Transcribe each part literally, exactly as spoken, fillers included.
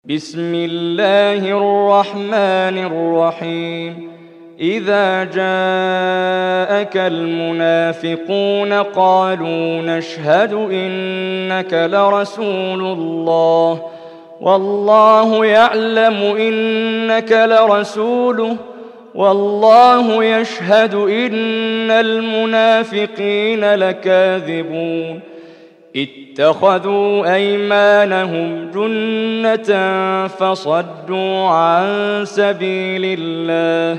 بسم الله الرحمن الرحيم إذا جاءك المنافقون قالوا نشهد إنك لرسول الله والله يعلم إنك لرسوله والله يشهد إن المنافقين لكاذبون اتخذوا أيمانهم جنة فصدوا عن سبيل الله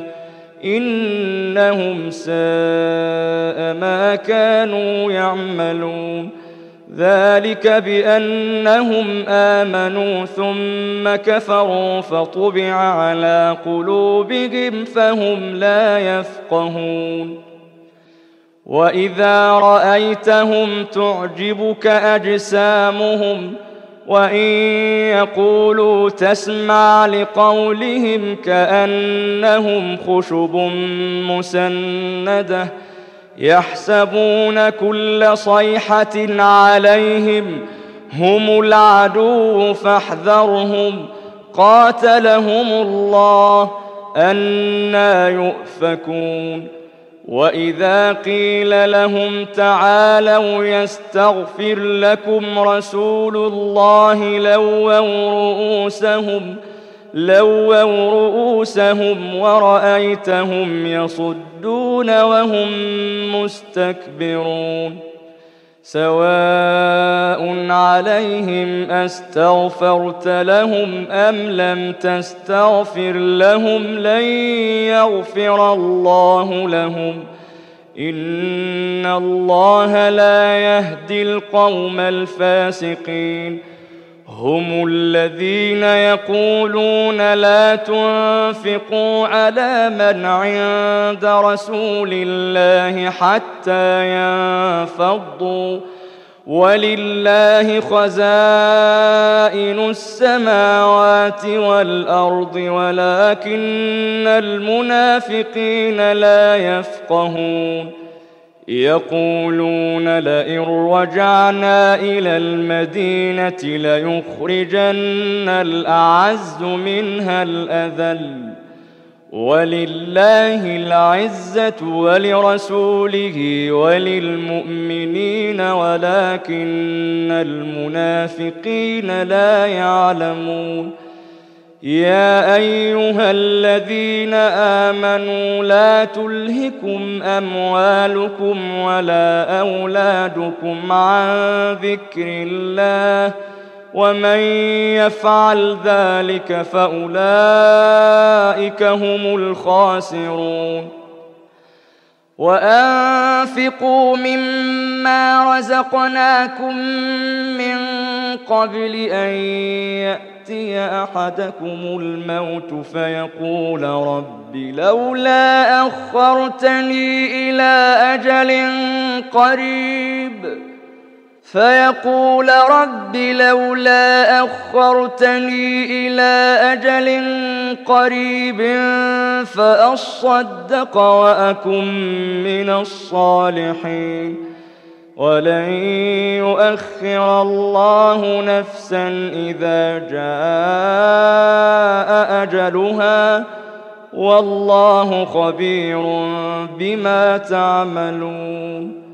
إنهم ساء ما كانوا يعملون ذلك بأنهم آمنوا ثم كفروا فطبع على قلوبهم فهم لا يفقهون وإذا رأيتهم تعجبك أجسامهم وإن يقولوا تسمع لقولهم كأنهم خشب مسندة يحسبون كل صيحة عليهم هم العدو فاحذرهم قاتلهم الله أنى يؤفكون وإذا قيل لهم تعالوا يستغفر لكم رسول الله لووا رؤوسهم لووا رؤوسهم ورأيتهم يصدون وهم مستكبرون سواء عليهم أستغفرت لهم أم لم تستغفر لهم لن يغفر الله لهم إن الله لا يهدي القوم الفاسقين هم الذين يقولون لا تنفقوا على من عند رسول الله حتى ينفضوا ولله خزائن السماوات والأرض ولكن المنافقين لا يفقهون يقولون لئن رجعنا إلى المدينة ليخرجن الأعز منها الأذل ولله العزة ولرسوله وللمؤمنين ولكن المنافقين لا يعلمون يا أيها الذين آمنوا لا تلهكم أموالكم ولا أولادكم عن ذكر الله ومن يفعل ذلك فأولئك هم الخاسرون وأنفقوا مما رزقناكم من قبل أن يأتي أحدكم الموت فيقول رب لولا أخرتني إلى أجل قريب فيقول رب لولا أخرتني إلى أجل قريب فأصدق وأكن من الصالحين ولن يؤخر الله نفسا إذا جاء أجلها والله خبير بما تعملون